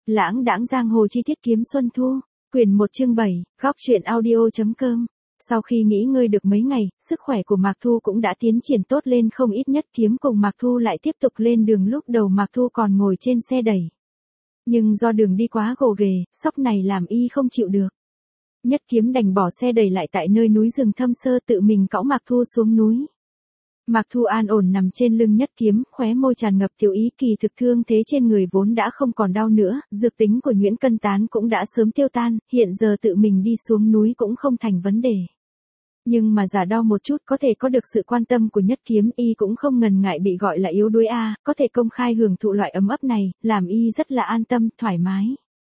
Lãng đãng giang hồ chi tiết kiếm xuân thu, quyển 1 chương 7, góc truyện audio.com. Sau khi nghỉ ngơi được mấy ngày, sức khỏe của Mạc Thu cũng đã tiến triển tốt lên không ít. Nhất Kiếm cùng Mạc Thu lại tiếp tục lên đường. Lúc đầu Mạc Thu còn ngồi trên xe đẩy, nhưng do đường đi quá gồ ghề, sóc này làm y không chịu được. Nhất Kiếm đành bỏ xe đẩy lại tại nơi núi rừng thâm sơ, tự mình cõng Mạc Thu xuống núi. Mạc Thu an ổn nằm trên lưng Nhất Kiếm, khóe môi tràn ngập tiểu ý. Kỳ thực thương thế trên người vốn đã không còn đau nữa, dược tính của nhuyễn cân tán cũng đã sớm tiêu tan, hiện giờ tự mình đi xuống núi cũng không thành vấn đề. Nhưng mà giả đau một chút có thể có được sự quan tâm của Nhất Kiếm, y cũng không ngần ngại bị gọi là yếu đuối có thể công khai hưởng thụ loại ấm ấp này, làm y rất là an tâm, thoải mái.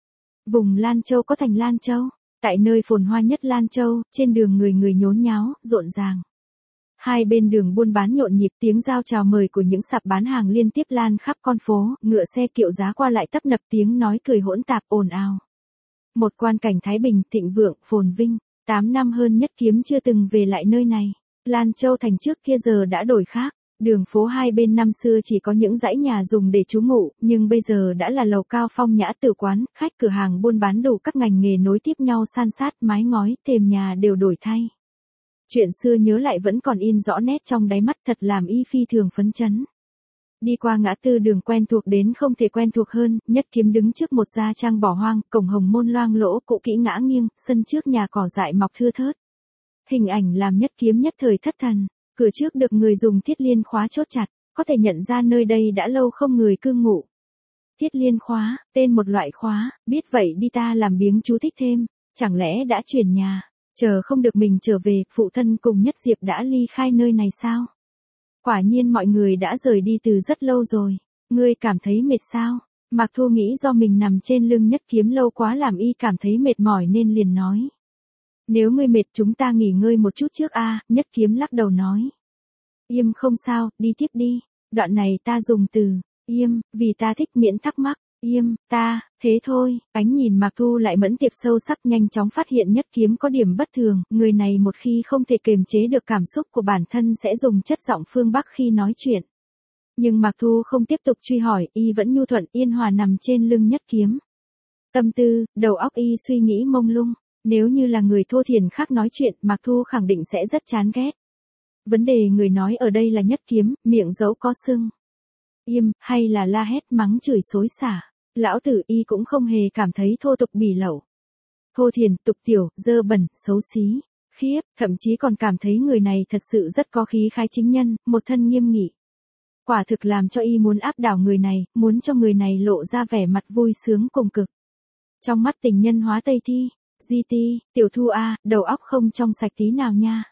Vùng Lan Châu có thành Lan Châu, tại nơi phồn hoa nhất Lan Châu, trên đường người người nhốn nháo, rộn ràng. Hai bên đường buôn bán nhộn nhịp, tiếng giao chào mời của những sạp bán hàng liên tiếp lan khắp con phố, ngựa xe kiệu giá qua lại tấp nập, tiếng nói cười hỗn tạp ồn ào. Một quan cảnh thái bình, thịnh vượng, phồn vinh. 8 năm hơn Nhất Kiếm chưa từng về lại nơi này. Lan Châu thành trước kia giờ đã đổi khác. Đường phố hai bên năm xưa chỉ có những dãy nhà dùng để trú ngụ, nhưng bây giờ đã là lầu cao phong nhã, tử quán, khách cửa hàng buôn bán đủ các ngành nghề nối tiếp nhau san sát, mái ngói, thềm nhà đều đổi thay. Chuyện xưa nhớ lại vẫn còn in rõ nét trong đáy mắt, thật làm y phi thường phấn chấn. Đi qua ngã tư đường quen thuộc đến không thể quen thuộc hơn, Nhất Kiếm đứng trước một gia trang bỏ hoang, cổng hồng môn loang lỗ, cũ kỹ ngã nghiêng, sân trước nhà cỏ dại mọc thưa thớt. Hình ảnh làm Nhất Kiếm nhất thời thất thần, cửa trước được người dùng thiết liên khóa chốt chặt, có thể nhận ra nơi đây đã lâu không người cư ngụ. Thiết liên khóa, tên một loại khóa, biết vậy đi ta làm biếng chú thích thêm, chẳng lẽ đã chuyển nhà, chờ không được mình trở về, phụ thân cùng Nhất Diệp đã ly khai nơi này sao? Quả nhiên mọi người đã rời đi từ rất lâu rồi. Ngươi cảm thấy mệt sao? Mạc Thu nghĩ do mình nằm trên lưng Nhất Kiếm lâu quá làm y cảm thấy mệt mỏi nên liền nói. Nếu ngươi mệt chúng ta nghỉ ngơi một chút trước Nhất Kiếm lắc đầu nói. Im không sao, đi tiếp đi. Đoạn này ta dùng từ im, vì ta thích miễn thắc mắc. Im, ta, thế thôi. Ánh nhìn Mạc Thu lại mẫn tiệp sâu sắc, nhanh chóng phát hiện Nhất Kiếm có điểm bất thường. Người này một khi không thể kiềm chế được cảm xúc của bản thân sẽ dùng chất giọng phương Bắc khi nói chuyện. Nhưng Mạc Thu không tiếp tục truy hỏi, y vẫn nhu thuận yên hòa nằm trên lưng Nhất Kiếm. Tâm tư, đầu óc y suy nghĩ mông lung. Nếu như là người thô thiển khác nói chuyện, Mạc Thu khẳng định sẽ rất chán ghét. Vấn đề người nói ở đây là Nhất Kiếm, miệng dẫu có sưng. Im, hay là la hét mắng chửi xối xả. Lão tử y cũng không hề cảm thấy thô tục bỉ lẩu. Thô thiển, tục tiểu, dơ bẩn, xấu xí, khiếp, thậm chí còn cảm thấy người này thật sự rất có khí khái chính nhân, một thân nghiêm nghị. Quả thực làm cho y muốn áp đảo người này, muốn cho người này lộ ra vẻ mặt vui sướng cùng cực. Trong mắt tình nhân hóa Tây Thi, tiểu Thu đầu óc không trong sạch tí nào nha.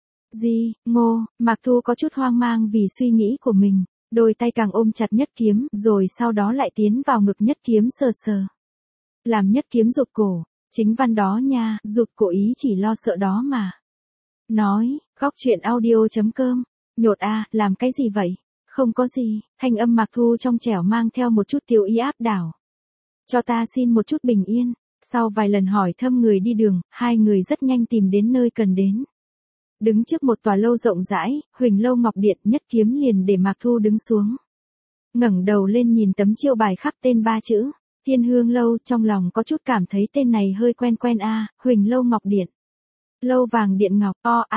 Ngô, Mạc Thu có chút hoang mang vì suy nghĩ của mình. Đôi tay càng ôm chặt Nhất Kiếm, rồi sau đó lại tiến vào ngực Nhất Kiếm sờ sờ. Làm Nhất Kiếm rụt cổ, chính văn đó nha, rụt cổ ý chỉ lo sợ đó mà. Nói, góc truyện audio.com, nhột làm cái gì vậy? Không có gì, thanh âm Mạc Thu trong trẻo mang theo một chút tiêu ý áp đảo. Cho ta xin một chút bình yên. Sau vài lần hỏi thăm người đi đường, hai người rất nhanh tìm đến nơi cần đến. Đứng trước một tòa lâu rộng rãi, Huỳnh Lâu Ngọc Điện, Nhất Kiếm liền để Mạc Thu đứng xuống. Ngẩng đầu lên nhìn tấm chiêu bài khắc tên 3 chữ, Thiên Hương Lâu, trong lòng có chút cảm thấy tên này hơi quen quen Huỳnh Lâu Ngọc Điện. Lâu vàng điện ngọc,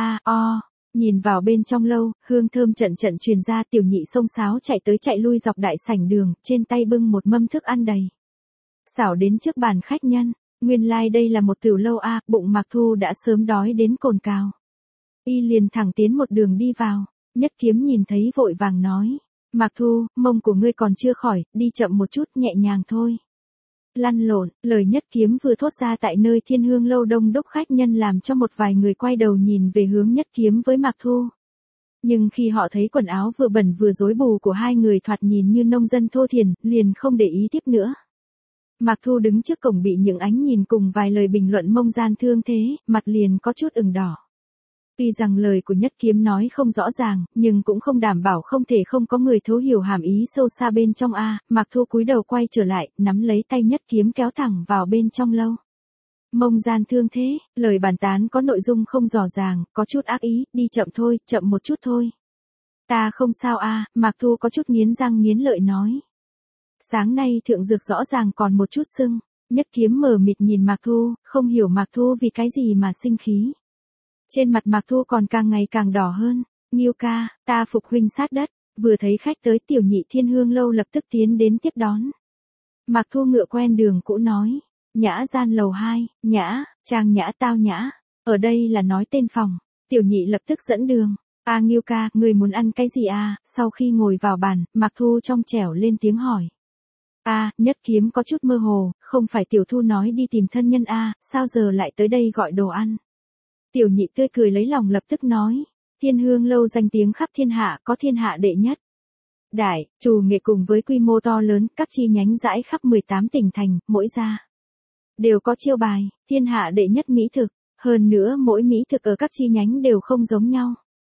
nhìn vào bên trong lâu, hương thơm trận trận truyền ra, tiểu nhị xông xáo chạy tới chạy lui dọc đại sảnh đường, trên tay bưng một mâm thức ăn đầy. Xảo đến trước bàn khách nhân, nguyên lai đây là một tiểu lâu bụng Mạc Thu đã sớm đói đến cồn cào. Y liền thẳng tiến một đường đi vào, Nhất Kiếm nhìn thấy vội vàng nói, Mạc Thu, mông của ngươi còn chưa khỏi, đi chậm một chút, nhẹ nhàng thôi. Lăn lộn, lời Nhất Kiếm vừa thốt ra tại nơi Thiên Hương Lâu đông đúc khách nhân làm cho một vài người quay đầu nhìn về hướng Nhất Kiếm với Mạc Thu. Nhưng khi họ thấy quần áo vừa bẩn vừa rối bù của hai người thoạt nhìn như nông dân thô thiển, liền không để ý tiếp nữa. Mạc Thu đứng trước cổng bị những ánh nhìn cùng vài lời bình luận mông gian thương thế, mặt liền có chút ửng đỏ. Tuy rằng lời của Nhất Kiếm nói không rõ ràng, nhưng cũng không đảm bảo không thể không có người thấu hiểu hàm ý sâu xa bên trong Mạc Thu cúi đầu quay trở lại, nắm lấy tay Nhất Kiếm kéo thẳng vào bên trong lâu. Mông gian thương thế, lời bàn tán có nội dung không rõ ràng, có chút ác ý, đi chậm thôi, chậm một chút thôi. Ta không sao Mạc Thu có chút nghiến răng nghiến lợi nói. Sáng nay thượng dược rõ ràng còn một chút sưng. Nhất kiếm mờ mịt nhìn Mạc Thu, không hiểu Mạc Thu vì cái gì mà sinh khí. Trên mặt Mạc Thu còn càng ngày càng đỏ hơn. Nghiêu ca, ta phục huynh sát đất. Vừa thấy khách tới Tiểu Nhị Thiên Hương lâu lập tức tiến đến tiếp đón. Mạc Thu ngựa quen đường cũ nói. Nhã gian lầu 2, Nhã, Trang Nhã tao Nhã. Ở đây là nói tên phòng. Tiểu Nhị lập tức dẫn đường. Nghiêu ca, người muốn ăn cái gì à? Sau khi ngồi vào bàn, Mạc Thu trong trẻo lên tiếng hỏi. Nhất kiếm có chút mơ hồ, không phải Tiểu Thu nói đi tìm thân nhân sao giờ lại tới đây gọi đồ ăn? Tiểu Nhị tươi cười lấy lòng lập tức nói. Thiên Hương lâu danh tiếng khắp thiên hạ, có thiên hạ đệ nhất. Đại, trù nghệ cùng với quy mô to lớn, các chi nhánh rãi khắp 18 tỉnh thành, mỗi gia đều có chiêu bài, thiên hạ đệ nhất mỹ thực. Hơn nữa mỗi mỹ thực ở các chi nhánh đều không giống nhau.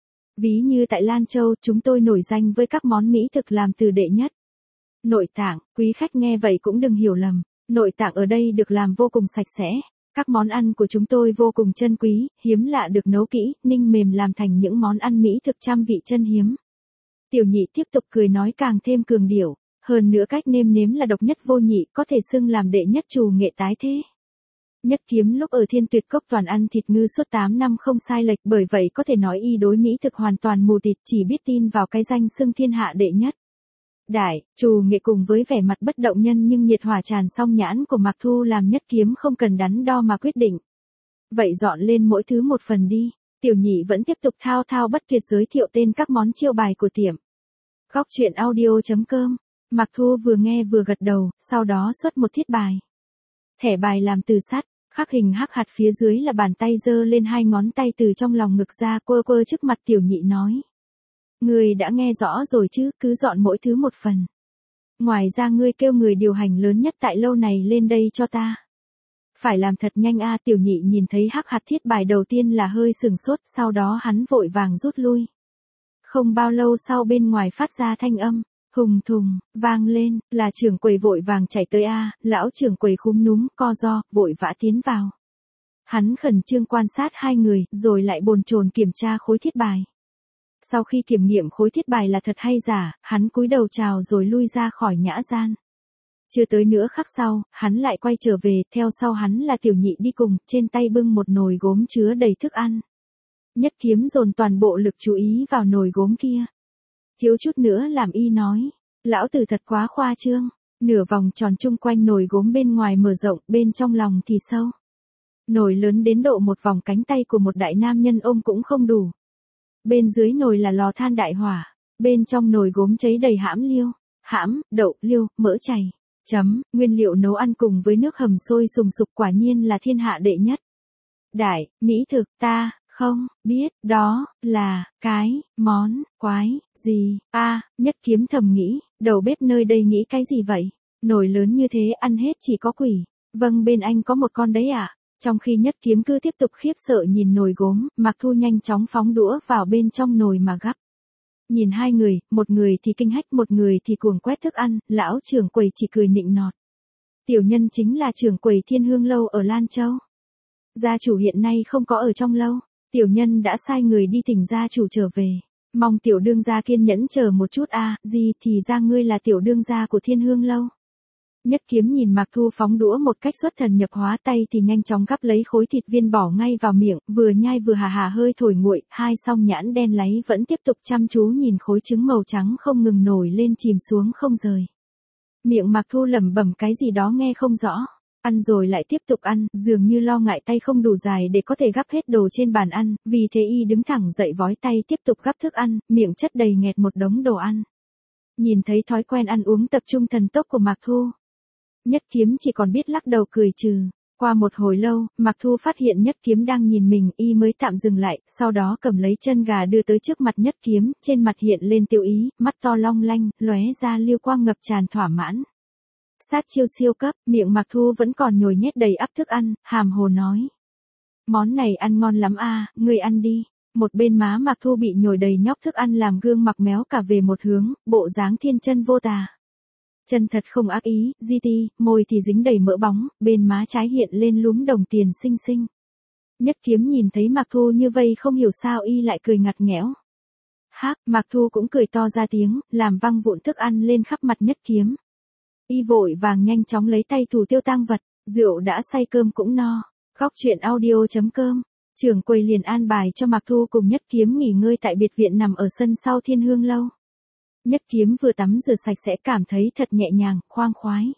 Ví như tại Lan Châu, chúng tôi nổi danh với các món mỹ thực làm từ đệ nhất. Nội tạng, quý khách nghe vậy cũng đừng hiểu lầm. Nội tạng ở đây được làm vô cùng sạch sẽ. Các món ăn của chúng tôi vô cùng chân quý, hiếm lạ được nấu kỹ, ninh mềm làm thành những món ăn mỹ thực trăm vị chân hiếm. Tiểu Nhị tiếp tục cười nói càng thêm cường điệu. Hơn nữa cách nêm nếm là độc nhất vô nhị, có thể xưng làm đệ nhất trù nghệ tái thế. Nhất kiếm lúc ở Thiên Tuyệt Cốc toàn ăn thịt ngư suốt 8 năm không sai lệch, bởi vậy có thể nói y đối mỹ thực hoàn toàn mù tịt, chỉ biết tin vào cái danh xưng thiên hạ đệ nhất. Đại, trù nghệ cùng với vẻ mặt bất động nhân nhưng nhiệt hỏa tràn song nhãn của Mạc Thu làm Nhất kiếm không cần đắn đo mà quyết định. Vậy dọn lên mỗi thứ một phần đi. Tiểu Nhị vẫn tiếp tục thao thao bất tuyệt giới thiệu tên các món chiêu bài của tiệm. Góc truyện audio.com. Mạc Thu vừa nghe vừa gật đầu, sau đó xuất một thiết bài. Thẻ bài làm từ sắt, khắc hình hắc hạt phía dưới là bàn tay giơ lên hai ngón tay từ trong lòng ngực ra quơ quơ trước mặt Tiểu Nhị nói. Ngươi đã nghe rõ rồi chứ, cứ dọn mỗi thứ một phần. Ngoài ra ngươi kêu người điều hành lớn nhất tại lâu này lên đây cho ta. Phải làm thật nhanh Tiểu Nhị nhìn thấy hắc hạt thiết bài đầu tiên là hơi sừng sốt, sau đó hắn vội vàng rút lui. Không bao lâu sau bên ngoài phát ra thanh âm. Hùng thùng, vang lên, là trưởng quầy vội vàng chạy tới lão trưởng quầy khúm núm, co ro, vội vã tiến vào. Hắn khẩn trương quan sát hai người, rồi lại bồn chồn kiểm tra khối thiết bài. Sau khi kiểm nghiệm khối thiết bài là thật hay giả, hắn cúi đầu chào rồi lui ra khỏi nhã gian. Chưa tới nửa khắc sau, hắn lại quay trở về, theo sau hắn là Tiểu Nhị đi cùng, trên tay bưng một nồi gốm chứa đầy thức ăn. Nhất kiếm dồn toàn bộ lực chú ý vào nồi gốm kia. Thiếu chút nữa làm y nói, lão tử thật quá khoa trương, nửa vòng tròn chung quanh nồi gốm bên ngoài mở rộng, bên trong lòng thì sâu. Nồi lớn đến độ một vòng cánh tay của một đại nam nhân ôm cũng không đủ. Bên dưới nồi là lò than đại hỏa, bên trong nồi gốm cháy đầy hãm liêu, hãm, đậu, liêu, mỡ chảy, nguyên liệu nấu ăn cùng với nước hầm sôi sùng sục quả nhiên là thiên hạ đệ nhất. Đại, mỹ thực, ta không biết, đó là cái món quái gì? Nhất kiếm thầm nghĩ, đầu bếp nơi đây nghĩ cái gì vậy? Nồi lớn như thế ăn hết chỉ có quỷ. Vâng, bên anh có một con đấy Trong khi Nhất kiếm cứ tiếp tục khiếp sợ nhìn nồi gốm, Mạc Thu nhanh chóng phóng đũa vào bên trong nồi mà gắp. Nhìn hai người, một người thì kinh hách, một người thì cuồng quét thức ăn, lão trưởng quầy chỉ cười nịnh nọt. Tiểu nhân chính là trưởng quầy Thiên Hương lâu ở Lan Châu. Gia chủ hiện nay không có ở trong lâu. Tiểu nhân đã sai người đi thỉnh gia chủ trở về. Mong tiểu đương gia kiên nhẫn chờ một chút gì thì ra ngươi là tiểu đương gia của Thiên Hương lâu. Nhất kiếm nhìn Mạc Thu phóng đũa một cách xuất thần nhập hóa, tay thì nhanh chóng gắp lấy khối thịt viên bỏ ngay vào miệng, vừa nhai vừa hà hơi thổi nguội, hai song nhãn đen láy vẫn tiếp tục chăm chú nhìn khối trứng màu trắng không ngừng nổi lên chìm xuống không rời. Miệng Mạc Thu lẩm bẩm cái gì đó nghe không rõ. Ăn rồi lại tiếp tục ăn, dường như lo ngại tay không đủ dài để có thể gắp hết đồ trên bàn ăn, vì thế y đứng thẳng dậy vói tay tiếp tục gắp thức ăn, miệng chất đầy nghẹt một đống đồ ăn. Nhìn thấy thói quen ăn uống tập trung thần tốc của Mạc Thu, Nhất kiếm chỉ còn biết lắc đầu cười trừ. Qua một hồi lâu, Mạc Thu phát hiện Nhất kiếm đang nhìn mình, y mới tạm dừng lại, sau đó cầm lấy chân gà đưa tới trước mặt Nhất kiếm, trên mặt hiện lên tiêu ý, mắt to long lanh, lóe ra lưu quang ngập tràn thỏa mãn. Sát chiêu siêu cấp, miệng Mạc Thu vẫn còn nhồi nhét đầy ắp thức ăn, hàm hồ nói. Món này ăn ngon lắm ngươi ăn đi. Một bên má Mạc Thu bị nhồi đầy nhóc thức ăn làm gương mặt méo cả về một hướng, bộ dáng thiên chân vô tà. Chân thật không ác ý, môi thì dính đầy mỡ bóng, bên má trái hiện lên lúm đồng tiền xinh xinh. Nhất kiếm nhìn thấy Mạc Thu như vây không hiểu sao y lại cười ngặt nghẽo. Mạc Thu cũng cười to ra tiếng, làm văng vụn thức ăn lên khắp mặt Nhất kiếm. Y vội vàng nhanh chóng lấy tay thủ tiêu tang vật, rượu đã say cơm cũng no. Góc chuyện audio.com. Trưởng quầy liền an bài cho Mạc Thu cùng Nhất Kiếm nghỉ ngơi tại biệt viện nằm ở sân sau Thiên Hương lâu. Nhất Kiếm vừa tắm rửa sạch sẽ cảm thấy thật nhẹ nhàng, khoang khoái.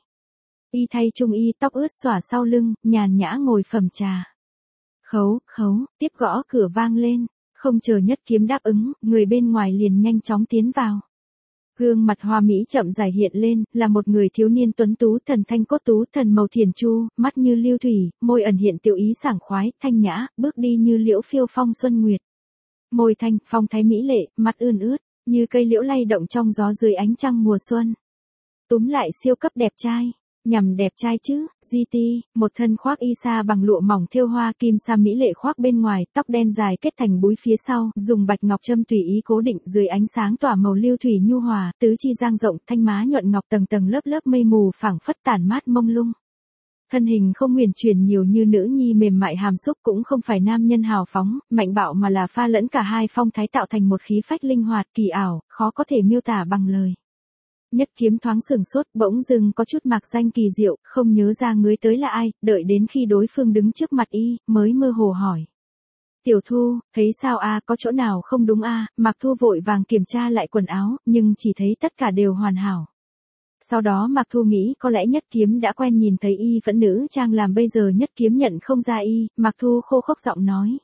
Y thay trung y tóc ướt xõa sau lưng, nhàn nhã ngồi phẩm trà. Khấu, khấu, tiếp gõ cửa vang lên, không chờ Nhất Kiếm đáp ứng, người bên ngoài liền nhanh chóng tiến vào. Gương mặt hoa mỹ chậm rãi hiện lên, là một người thiếu niên tuấn tú, thần thanh cốt tú, thần màu thiền chu, mắt như lưu thủy, môi ẩn hiện tiểu ý sảng khoái, thanh nhã, bước đi như liễu phiêu phong xuân nguyệt. Môi thanh, phong thái mỹ lệ, mặt ươn ướt, như cây liễu lay động trong gió dưới ánh trăng mùa xuân. Túm lại siêu cấp đẹp trai. Nhằm đẹp trai chứ, GT, một thân khoác y sa bằng lụa mỏng thêu hoa kim sa mỹ lệ khoác bên ngoài, tóc đen dài kết thành búi phía sau, dùng bạch ngọc châm tùy ý cố định dưới ánh sáng tỏa màu lưu thủy nhu hòa, tứ chi dang rộng, thanh má nhuận ngọc tầng tầng lớp lớp mây mù phảng phất tản mát mông lung. Thân hình không huyền chuyển nhiều như nữ nhi mềm mại hàm xúc, cũng không phải nam nhân hào phóng, mạnh bạo mà là pha lẫn cả hai phong thái tạo thành một khí phách linh hoạt kỳ ảo, khó có thể miêu tả bằng lời. Nhất Kiếm thoáng sửng sốt, bỗng dưng có chút mạc danh kỳ diệu, không nhớ ra người tới là ai, đợi đến khi đối phương đứng trước mặt y, mới mơ hồ hỏi. Tiểu Thu, thấy sao a, có chỗ nào không đúng a? Mạc Thu vội vàng kiểm tra lại quần áo, nhưng chỉ thấy tất cả đều hoàn hảo. Sau đó Mạc Thu nghĩ có lẽ Nhất Kiếm đã quen nhìn thấy y vẫn nữ trang làm bây giờ Nhất Kiếm nhận không ra y, Mạc Thu khô khốc giọng nói.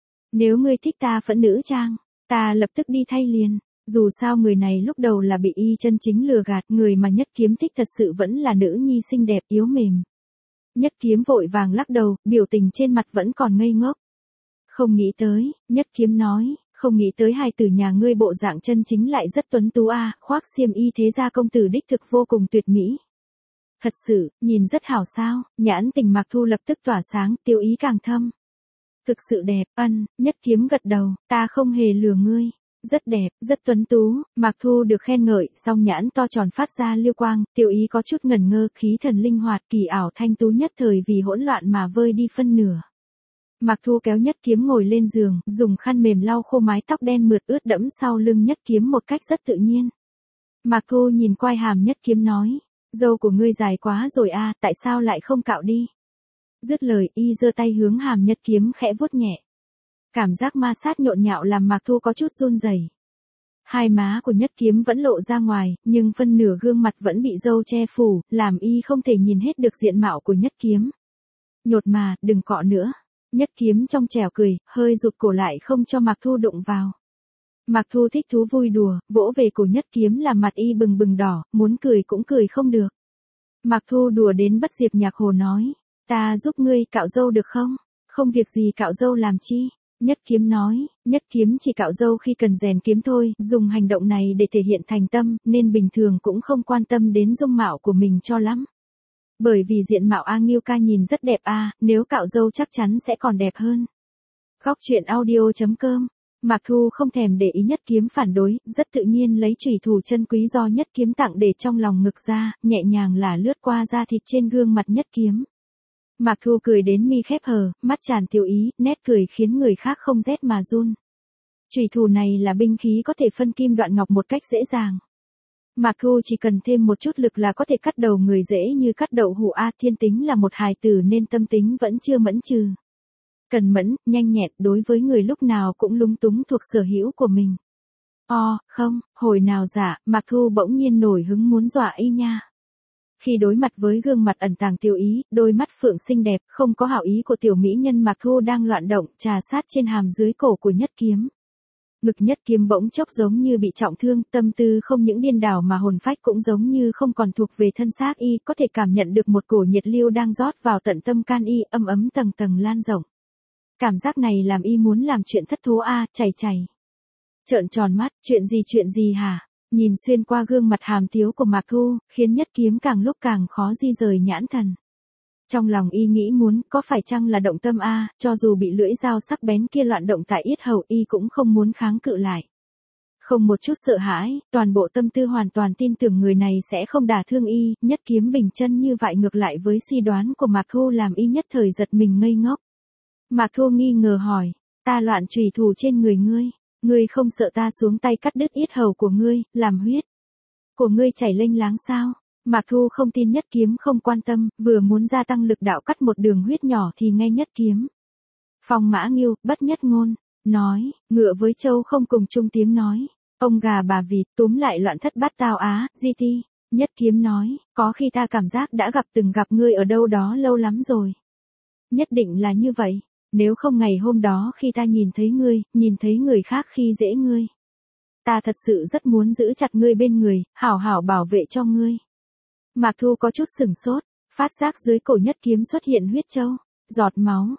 Nếu ngươi thích ta vẫn nữ trang, ta lập tức đi thay liền. Dù sao người này lúc đầu là bị y chân chính lừa gạt, người mà Nhất Kiếm thích thật sự vẫn là nữ nhi xinh đẹp yếu mềm. Nhất Kiếm vội vàng lắc đầu, biểu tình trên mặt vẫn còn ngây ngốc. Không nghĩ tới, Nhất Kiếm nói, không nghĩ tới hài tử nhà ngươi bộ dạng chân chính lại rất tuấn tú a, khoác xiêm y thế gia công tử đích thực vô cùng tuyệt mỹ. Thật sự, nhìn rất hảo sao, nhãn tình Mạc Thu lập tức tỏa sáng, tiêu ý càng thâm. Thực sự đẹp, Nhất Kiếm gật đầu, ta không hề lừa ngươi. Rất đẹp, rất tuấn tú, Mạc Thu được khen ngợi, song nhãn to tròn phát ra lưu quang, tiểu ý có chút ngẩn ngơ, khí thần linh hoạt kỳ ảo thanh tú nhất thời vì hỗn loạn mà vơi đi phân nửa. Mạc Thu kéo Nhất Kiếm ngồi lên giường, dùng khăn mềm lau khô mái tóc đen mượt ướt đẫm sau lưng Nhất Kiếm một cách rất tự nhiên. Mạc Thu nhìn quai hàm Nhất Kiếm nói, râu của ngươi dài quá rồi a, tại sao lại không cạo đi? Dứt lời y giơ tay hướng hàm Nhất Kiếm khẽ vuốt nhẹ. Cảm giác ma sát nhộn nhạo làm Mạc Thu có chút run rẩy. Hai má của Nhất Kiếm vẫn lộ ra ngoài, nhưng phân nửa gương mặt vẫn bị râu che phủ, làm y không thể nhìn hết được diện mạo của Nhất Kiếm. Nhột mà, đừng cọ nữa. Nhất Kiếm trong trẻo cười, hơi rụt cổ lại không cho Mạc Thu đụng vào. Mạc Thu thích thú vui đùa, vỗ về cổ Nhất Kiếm làm mặt y bừng bừng đỏ, muốn cười cũng cười không được. Mạc Thu đùa đến bất diệt nhạc hồ nói, ta giúp ngươi cạo râu được không? Không việc gì cạo râu làm chi? Nhất Kiếm nói, Nhất Kiếm chỉ cạo râu khi cần rèn kiếm thôi, dùng hành động này để thể hiện thành tâm, nên bình thường cũng không quan tâm đến dung mạo của mình cho lắm. Bởi vì diện mạo A Nghiêu ca nhìn rất đẹp a, nếu cạo râu chắc chắn sẽ còn đẹp hơn. Góc chuyện audio.com. Mạc Thu không thèm để ý Nhất Kiếm phản đối, rất tự nhiên lấy chùy thủ chân quý do Nhất Kiếm tặng để trong lòng ngực ra, nhẹ nhàng là lướt qua da thịt trên gương mặt Nhất Kiếm. Mạc Thu cười đến mi khép hờ, mắt tràn tiêu ý, nét cười khiến người khác không rét mà run. Chùy thủ này là binh khí có thể phân kim đoạn ngọc một cách dễ dàng. Mạc Thu chỉ cần thêm một chút lực là có thể cắt đầu người dễ như cắt đậu hũ a, thiên tính là một hài tử nên tâm tính vẫn chưa mẫn trừ. Cần mẫn, nhanh nhẹn đối với người lúc nào cũng lúng túng thuộc sở hữu của mình. Không, hồi nào dạ, Mạc Thu bỗng nhiên nổi hứng muốn dọa y nha. Khi đối mặt với gương mặt ẩn tàng tiêu ý, đôi mắt phượng xinh đẹp, không có hảo ý của tiểu mỹ nhân Mạc Thu đang loạn động, trà sát trên hàm dưới cổ của Nhất Kiếm. Ngực Nhất Kiếm bỗng chốc giống như bị trọng thương, tâm tư không những điên đảo mà hồn phách cũng giống như không còn thuộc về thân xác y, có thể cảm nhận được một cổ nhiệt lưu đang rót vào tận tâm can y, âm ấm tầng tầng lan rộng. Cảm giác này làm y muốn làm chuyện thất thố chảy chảy. Trợn tròn mắt, chuyện gì hả? Nhìn xuyên qua gương mặt hàm tiếu của Mạc Thu, khiến Nhất Kiếm càng lúc càng khó di rời nhãn thần. Trong lòng y nghĩ muốn, có phải chăng là động tâm cho dù bị lưỡi dao sắc bén kia loạn động tại yết hầu y cũng không muốn kháng cự lại. Không một chút sợ hãi, toàn bộ tâm tư hoàn toàn tin tưởng người này sẽ không đả thương y, Nhất Kiếm bình chân như vậy ngược lại với suy đoán của Mạc Thu làm y nhất thời giật mình ngây ngốc. Mạc Thu nghi ngờ hỏi, ta loạn chùy thủ trên người ngươi không sợ ta xuống tay cắt đứt yết hầu của ngươi, làm huyết của ngươi chảy lênh láng sao? Mạc Thu không tin Nhất Kiếm không quan tâm, vừa muốn gia tăng lực đạo cắt một đường huyết nhỏ thì nghe Nhất Kiếm. Phong Mã Nghiêu, bất nhất ngôn, nói, ngựa với trâu không cùng chung tiếng nói. Ông gà bà vịt, túm lại loạn thất bát tao á, di ti. Nhất Kiếm nói, có khi ta cảm giác đã từng gặp ngươi ở đâu đó lâu lắm rồi. Nhất định là như vậy, nếu không ngày hôm đó khi ta nhìn thấy người khác khi dễ ngươi. Ta thật sự rất muốn giữ chặt ngươi bên người, hảo hảo bảo vệ cho ngươi. Mạc Thu có chút sửng sốt, phát giác dưới cổ Nhất Kiếm xuất hiện huyết châu, giọt máu,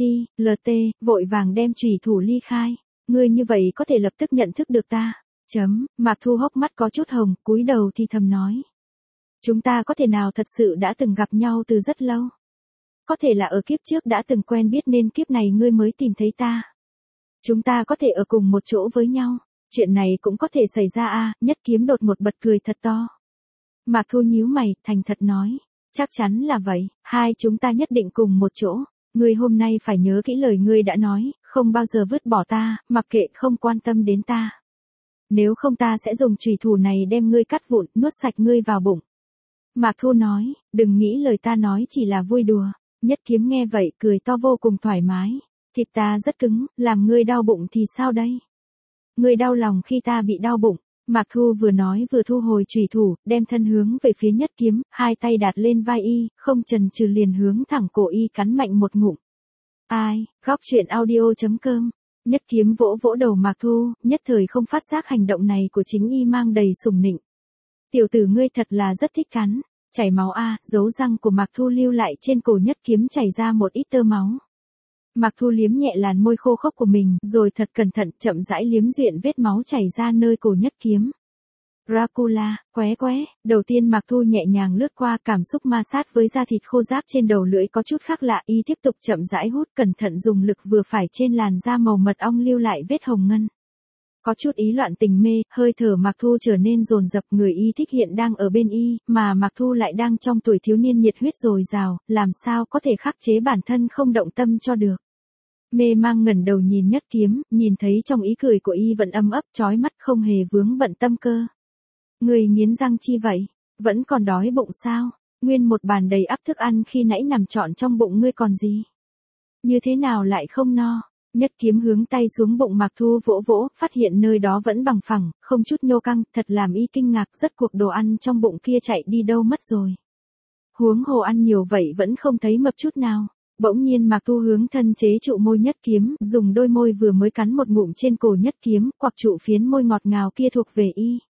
LT, vội vàng đem chủy thủ ly khai. Ngươi như vậy có thể lập tức nhận thức được ta. Mạc Thu hốc mắt có chút hồng, cúi đầu thì thầm nói. Chúng ta có thể nào thật sự đã từng gặp nhau từ rất lâu? Có thể là ở kiếp trước đã từng quen biết nên kiếp này ngươi mới tìm thấy ta. Chúng ta có thể ở cùng một chỗ với nhau. Chuyện này cũng có thể xảy ra à, Nhất Kiếm đột một bật cười thật to. Mạc Thu nhíu mày, thành thật nói. Chắc chắn là vậy, hai chúng ta nhất định cùng một chỗ. Ngươi hôm nay phải nhớ kỹ lời ngươi đã nói, không bao giờ vứt bỏ ta, mặc kệ không quan tâm đến ta. Nếu không ta sẽ dùng chùy thủ này đem ngươi cắt vụn, nuốt sạch ngươi vào bụng. Mạc Thu nói, đừng nghĩ lời ta nói chỉ là vui đùa. Nhất Kiếm nghe vậy cười to vô cùng thoải mái. Thịt ta rất cứng, làm ngươi đau bụng thì sao đây? Ngươi đau lòng khi ta bị đau bụng. Mạc Thu vừa nói vừa thu hồi chùy thủ, đem thân hướng về phía Nhất Kiếm, hai tay đặt lên vai y, không chần chừ liền hướng thẳng cổ y cắn mạnh một ngụm. Ai, góc chuyện audio.com. Nhất Kiếm vỗ vỗ đầu Mạc Thu, nhất thời không phát giác hành động này của chính y mang đầy sủng nịnh. Tiểu tử ngươi thật là rất thích cắn. Chảy máu a, dấu răng của Mạc Thu lưu lại trên cổ Nhất Kiếm chảy ra một ít tơ máu. Mạc Thu liếm nhẹ làn môi khô khốc của mình, rồi thật cẩn thận chậm rãi liếm duyện vết máu chảy ra nơi cổ Nhất Kiếm. Dracula, qué, đầu tiên Mạc Thu nhẹ nhàng lướt qua, cảm xúc ma sát với da thịt khô ráp trên đầu lưỡi có chút khác lạ, y tiếp tục chậm rãi hút, cẩn thận dùng lực vừa phải trên làn da màu mật ong lưu lại vết hồng ngân. Có chút ý loạn tình mê, hơi thở Mạc Thu trở nên dồn dập, người y thích hiện đang ở bên y, mà Mạc Thu lại đang trong tuổi thiếu niên nhiệt huyết dồi dào, làm sao có thể khắc chế bản thân không động tâm cho được. Mê mang ngẩng đầu nhìn Nhất Kiếm, nhìn thấy trong ý cười của y vẫn ấm ấp, chói mắt không hề vướng bận tâm cơ. Người nghiến răng chi vậy? Vẫn còn đói bụng sao? Nguyên một bàn đầy ắp thức ăn khi nãy nằm trọn trong bụng ngươi còn gì? Như thế nào lại không no? Nhất Kiếm hướng tay xuống bụng Mạc Thu vỗ vỗ, phát hiện nơi đó vẫn bằng phẳng, không chút nhô căng, thật làm y kinh ngạc, rất cuộc đồ ăn trong bụng kia chạy đi đâu mất rồi. Huống hồ ăn nhiều vậy vẫn không thấy mập chút nào. Bỗng nhiên Mạc Thu hướng thân chế trụ môi Nhất Kiếm, dùng đôi môi vừa mới cắn một ngụm trên cổ Nhất Kiếm, quặc trụ phiến môi ngọt ngào kia thuộc về y.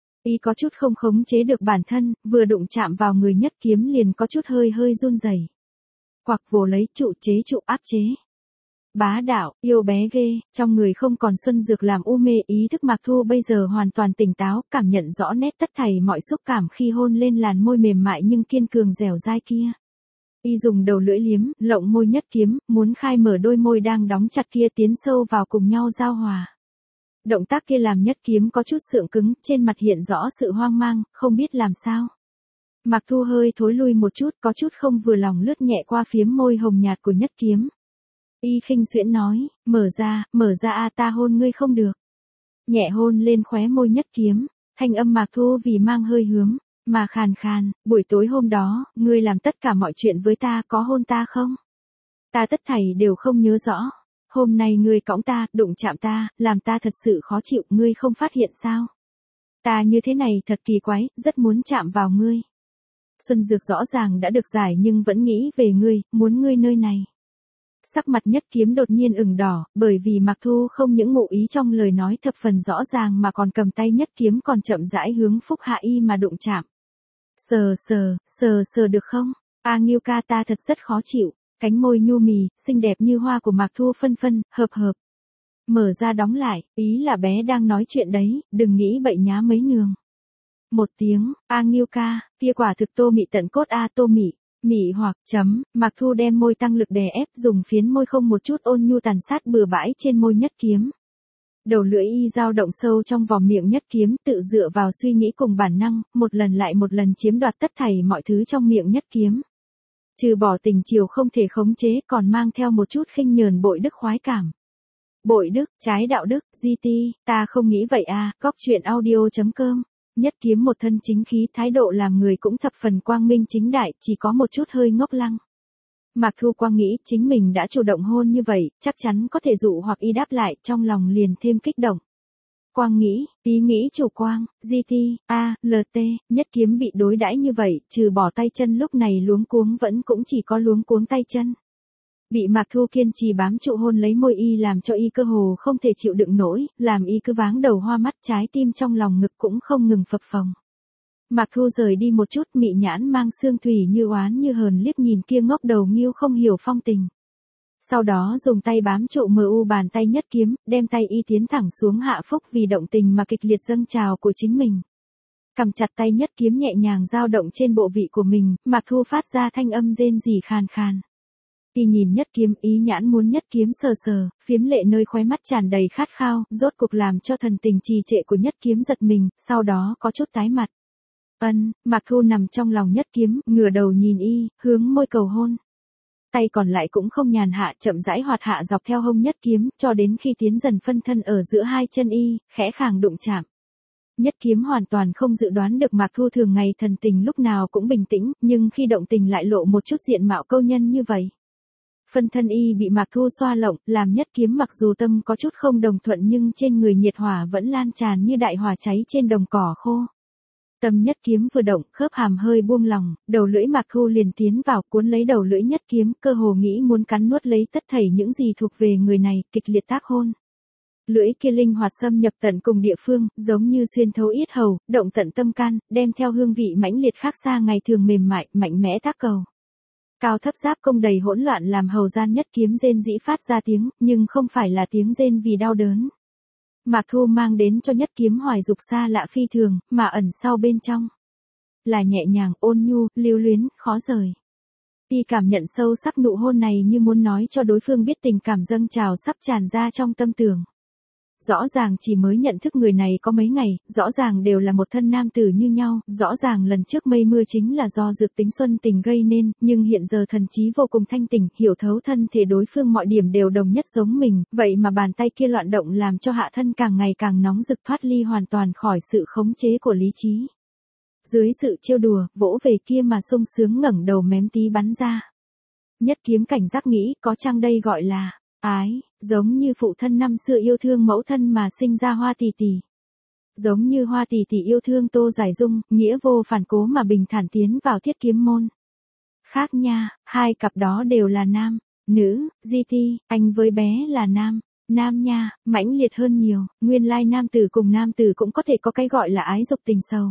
Y có chút không khống chế được bản thân, vừa đụng chạm vào người Nhất Kiếm liền có chút hơi run rẩy. Quặc vồ lấy trụ chế trụ áp chế. Bá đạo, yêu bé ghê, trong người không còn xuân dược làm u mê, ý thức Mạc Thu bây giờ hoàn toàn tỉnh táo, cảm nhận rõ nét tất thảy mọi xúc cảm khi hôn lên làn môi mềm mại nhưng kiên cường dẻo dai kia. Y dùng đầu lưỡi liếm, lộng môi Nhất Kiếm, muốn khai mở đôi môi đang đóng chặt kia tiến sâu vào cùng nhau giao hòa. Động tác kia làm Nhất Kiếm có chút sượng cứng, trên mặt hiện rõ sự hoang mang, không biết làm sao. Mạc Thu hơi thối lui một chút, có chút không vừa lòng lướt nhẹ qua phiếm môi hồng nhạt của Nhất Kiếm. Y khinh xuyễn nói, mở ra a, ta hôn ngươi không được. Nhẹ hôn lên khóe môi Nhất Kiếm, thanh âm Mạc Thu vì mang hơi hướng, mà khàn khàn, buổi tối hôm đó, ngươi làm tất cả mọi chuyện với ta, có hôn ta không? Ta tất thảy đều không nhớ rõ. Hôm nay ngươi cõng ta, đụng chạm ta, làm ta thật sự khó chịu, ngươi không phát hiện sao? Ta như thế này thật kỳ quái, rất muốn chạm vào ngươi. Xuân dược rõ ràng đã được giải nhưng vẫn nghĩ về ngươi, muốn ngươi nơi này. Sắc mặt Nhất Kiếm đột nhiên ửng đỏ, bởi vì Mạc Thu không những ngụ ý trong lời nói thập phần rõ ràng mà còn cầm tay Nhất Kiếm còn chậm rãi hướng phúc hạ y mà đụng chạm. Sờ được không? A Nghiêu ca, ta thật rất khó chịu. Cánh môi nhu mì, xinh đẹp như hoa của Mạc Thu phân, hợp. Mở ra đóng lại, ý là bé đang nói chuyện đấy, đừng nghĩ bậy nhá mấy nương. Một tiếng, A Nghiêu ca, kia quả thực tô mị tận cốt a, tô mị. Mị hoặc, Mạc Thu đem môi tăng lực đè ép, dùng phiến môi không một chút ôn nhu tàn sát bừa bãi trên môi Nhất Kiếm. Đầu lưỡi y dao động sâu trong vòng miệng Nhất Kiếm, tự dựa vào suy nghĩ cùng bản năng, một lần lại một lần chiếm đoạt tất thảy mọi thứ trong miệng Nhất Kiếm. Trừ bỏ tình chiều không thể khống chế, còn mang theo một chút khinh nhờn bội đức khoái cảm. Bội đức, trái đạo đức, GT, ta không nghĩ vậy à, góc chuyện audio.com. Nhất Kiếm một thân chính khí, thái độ làm người cũng thập phần quang minh chính đại, chỉ có một chút hơi ngốc lăng. Mạc Thu Quang nghĩ chính mình đã chủ động hôn như vậy, chắc chắn có thể dụ hoặc y đáp lại, trong lòng liền thêm kích động. Quang nghĩ, ý nghĩ chủ Quang, GT, LT, Nhất Kiếm bị đối đãi như vậy, trừ bỏ tay chân lúc này luống cuống vẫn cũng chỉ có luống cuống tay chân. Bị Mạc Thu kiên trì bám trụ hôn lấy môi y làm cho y cơ hồ không thể chịu đựng nổi, làm y cứ váng đầu hoa mắt, trái tim trong lòng ngực cũng không ngừng phập phồng. Mạc Thu rời đi một chút, mị nhãn mang sương thủy như oán như hờn liếc nhìn kia ngốc đầu nghiêu không hiểu phong tình. Sau đó dùng tay bám trụ bàn tay Nhất Kiếm, đem tay y tiến thẳng xuống hạ phúc vì động tình mà kịch liệt dâng trào của chính mình. Cầm chặt tay Nhất Kiếm nhẹ nhàng dao động trên bộ vị của mình, Mạc Thu phát ra thanh âm rên rỉ khàn khàn. Y nhìn Nhất Kiếm, ý nhãn muốn Nhất Kiếm sờ sờ, phiếm lệ nơi khóe mắt tràn đầy khát khao, rốt cục làm cho thần tình trì trệ của Nhất Kiếm giật mình, sau đó có chút tái mặt. Mạc Thu nằm trong lòng Nhất Kiếm, ngửa đầu nhìn y, hướng môi cầu hôn. Tay còn lại cũng không nhàn hạ, chậm rãi hoạt hạ dọc theo hông Nhất Kiếm, cho đến khi tiến dần phân thân ở giữa hai chân y, khẽ khàng đụng chạm. Nhất Kiếm hoàn toàn không dự đoán được Mạc Thu thường ngày thần tình lúc nào cũng bình tĩnh, nhưng khi động tình lại lộ một chút diện mạo câu nhân như vậy. Phân thân y bị Mạc Thu xoa lộng, làm Nhất Kiếm mặc dù tâm có chút không đồng thuận nhưng trên người nhiệt hỏa vẫn lan tràn như đại hỏa cháy trên đồng cỏ khô. Tâm Nhất Kiếm vừa động, khớp hàm hơi buông lỏng, đầu lưỡi Mạc Thu liền tiến vào cuốn lấy đầu lưỡi Nhất Kiếm, cơ hồ nghĩ muốn cắn nuốt lấy tất thảy những gì thuộc về người này, kịch liệt tác hôn. Lưỡi kia linh hoạt xâm nhập tận cùng địa phương, giống như xuyên thấu yết hầu, động tận tâm can, đem theo hương vị mãnh liệt khác xa ngày thường mềm mại, mạnh mẽ tác cầu. Cao thấp giáp công đầy hỗn loạn làm hầu gian Nhất Kiếm rên rỉ phát ra tiếng, nhưng không phải là tiếng rên vì đau đớn. Mạc Thu mang đến cho Nhất Kiếm hoài dục xa lạ phi thường, mà ẩn sau bên trong là nhẹ nhàng, ôn nhu, lưu luyến, khó rời. Y cảm nhận sâu sắc nụ hôn này như muốn nói cho đối phương biết tình cảm dâng trào sắp tràn ra trong tâm tưởng. Rõ ràng chỉ mới nhận thức người này có mấy ngày, rõ ràng đều là một thân nam tử như nhau, rõ ràng lần trước mây mưa chính là do dược tính xuân tình gây nên, nhưng hiện giờ thần trí vô cùng thanh tỉnh, hiểu thấu thân thể đối phương mọi điểm đều đồng nhất giống mình, vậy mà bàn tay kia loạn động làm cho hạ thân càng ngày càng nóng rực, thoát ly hoàn toàn khỏi sự khống chế của lý trí. Dưới sự trêu đùa, vỗ về kia mà sung sướng ngẩng đầu mém tí bắn ra. Nhất Kiếm cảnh giác nghĩ, có chăng đây gọi là ái, giống như phụ thân năm xưa yêu thương mẫu thân mà sinh ra Hoa Tỷ Tỷ. Giống như Hoa Tỷ Tỷ yêu thương Tô Giải Dung, nghĩa vô phản cố mà bình thản tiến vào Thiết Kiếm môn. Khác nha, hai cặp đó đều là nam, nữ, GT, anh với bé là nam. Nam nha, mãnh liệt hơn nhiều, nguyên lai nam tử cùng nam tử cũng có thể có cái gọi là ái dục tình sâu.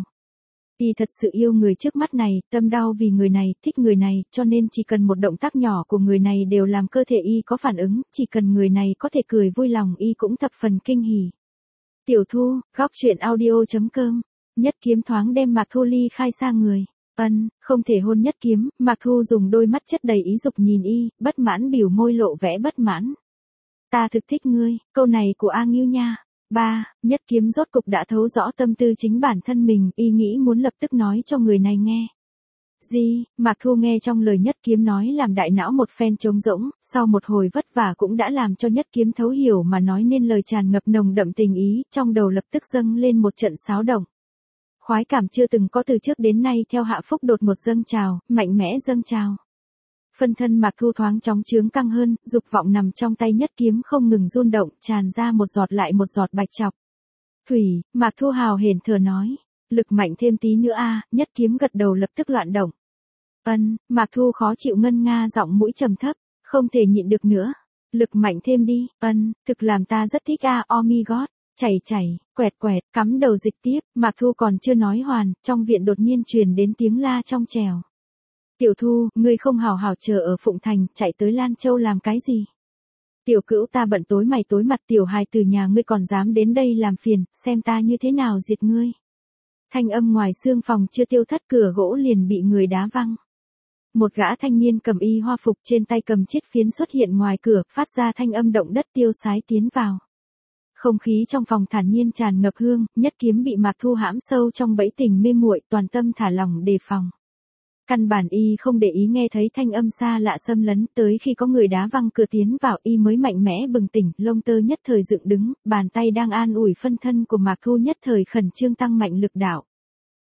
Y thật sự yêu người trước mắt này, tâm đau vì người này, thích người này, cho nên chỉ cần một động tác nhỏ của người này đều làm cơ thể y có phản ứng, chỉ cần người này có thể cười vui lòng y cũng thập phần kinh hỉ. Tiểu Thu, góc truyện audio.com, Nhất Kiếm thoáng đem Mạc Thu ly khai xa người. Không thể hôn Nhất Kiếm, Mạc Thu dùng đôi mắt chất đầy ý dục nhìn y, bất mãn biểu môi lộ vẻ bất mãn. Ta thực thích ngươi, câu này của A Ngưu nha. Nhất Kiếm rốt cục đã thấu rõ tâm tư chính bản thân mình, y nghĩ muốn lập tức nói cho người này nghe. Mạc Thu nghe trong lời Nhất Kiếm nói làm đại não một phen trống rỗng, sau một hồi vất vả cũng đã làm cho Nhất Kiếm thấu hiểu mà nói nên lời tràn ngập nồng đậm tình ý, trong đầu lập tức dâng lên một trận xáo động. Khoái cảm chưa từng có từ trước đến nay theo hạ phúc đột một dâng trào, mạnh mẽ dâng trào. Phân thân Mạc Thu thoáng chóng chướng căng hơn, dục vọng nằm trong tay Nhất Kiếm không ngừng run động, tràn ra một giọt lại một giọt bạch trọc. Thủy, Mạc Thu hào hển thở nói, lực mạnh thêm tí nữa a. Nhất Kiếm gật đầu lập tức loạn động. Mạc Thu khó chịu ngân nga giọng mũi trầm thấp, không thể nhịn được nữa. Lực mạnh thêm đi, thực làm ta rất thích a. Oh my god, chảy, quẹt, cắm đầu dịch tiếp, Mạc Thu còn chưa nói hoàn, trong viện đột nhiên truyền đến tiếng la trong trèo. Tiểu Thu, ngươi không hào hào chờ ở Phụng Thành, chạy tới Lan Châu làm cái gì? Tiểu Cữu ta bận tối mày tối mặt, tiểu hài từ nhà ngươi còn dám đến đây làm phiền, xem ta như thế nào diệt ngươi. Thanh âm ngoài xương phòng chưa tiêu thất, cửa gỗ liền bị người đá văng. Một gã thanh niên cầm y hoa phục trên tay cầm chiếc phiến xuất hiện ngoài cửa, phát ra thanh âm động đất tiêu sái tiến vào. Không khí trong phòng thản nhiên tràn ngập hương, Nhất Kiếm bị Mạc Thu hãm sâu trong bẫy tình mê muội, toàn tâm thả lỏng đề phòng. Căn bản y không để ý nghe thấy thanh âm xa lạ xâm lấn, tới khi có người đá văng cửa tiến vào y mới mạnh mẽ bừng tỉnh, lông tơ nhất thời dựng đứng, bàn tay đang an ủi phân thân của Mạc Thu nhất thời khẩn trương tăng mạnh lực đạo.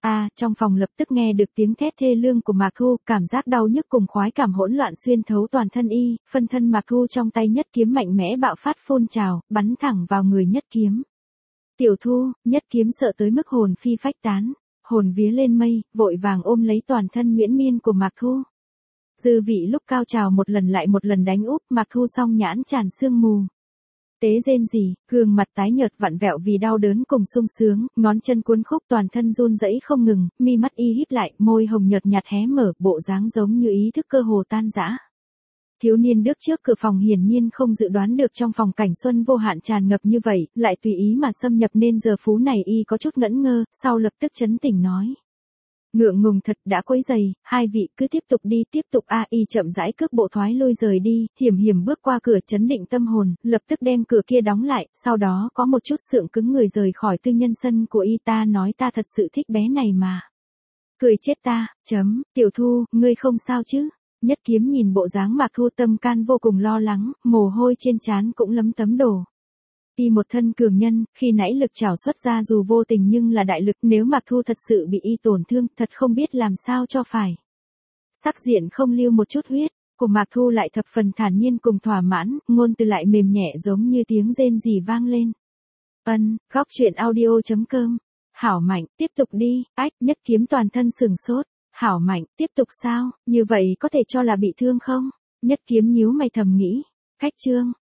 Trong phòng lập tức nghe được tiếng thét thê lương của Mạc Thu, cảm giác đau nhức cùng khoái cảm hỗn loạn xuyên thấu toàn thân y, phân thân Mạc Thu trong tay nhất kiếm mạnh mẽ bạo phát phun trào, bắn thẳng vào người nhất kiếm. Tiểu Thu, nhất kiếm sợ tới mức hồn phi phách tán, hồn vía lên mây, vội vàng ôm lấy toàn thân Nguyễn Miên của Mạc Thu. Dư vị lúc cao trào một lần lại một lần đánh úp, Mạc Thu song nhãn tràn sương mù. Tế rên rỉ, gương mặt tái nhợt vặn vẹo vì đau đớn cùng sung sướng, ngón chân cuốn khúc toàn thân run rẩy không ngừng, mi mắt y híp lại, môi hồng nhợt nhạt hé mở, bộ dáng giống như ý thức cơ hồ tan rã. Thiếu niên đứng trước cửa phòng hiển nhiên không dự đoán được trong phòng cảnh xuân vô hạn tràn ngập như vậy, lại tùy ý mà xâm nhập nên giờ phú này y có chút ngẩn ngơ, sau lập tức chấn tỉnh nói. Ngượng ngùng thật đã quấy giày, hai vị cứ tiếp tục đi tiếp tục y chậm rãi cước bộ thoái lui rời đi, hiểm hiểm bước qua cửa chấn định tâm hồn, lập tức đem cửa kia đóng lại, sau đó có một chút sượng cứng người rời khỏi tư nhân sân của y ta nói ta thật sự thích bé này mà. Cười chết ta, Tiểu Thu, ngươi không sao chứ? Nhất kiếm nhìn bộ dáng Mạc Thu tâm can vô cùng lo lắng, mồ hôi trên trán cũng lấm tấm đổ. Y một thân cường nhân, khi nãy lực trảo xuất ra dù vô tình nhưng là đại lực, nếu Mạc Thu thật sự bị y tổn thương, thật không biết làm sao cho phải. Sắc diện không lưu một chút huyết, của Mạc Thu lại thập phần thản nhiên cùng thỏa mãn, ngôn từ lại mềm nhẹ giống như tiếng rên rỉ vang lên. Góc truyện audio.com. Hảo Mạnh, tiếp tục đi, nhất kiếm toàn thân sừng sốt. Hảo Mạnh, tiếp tục sao, như vậy có thể cho là bị thương không? Nhất kiếm nhíu mày thầm nghĩ. Khách chương.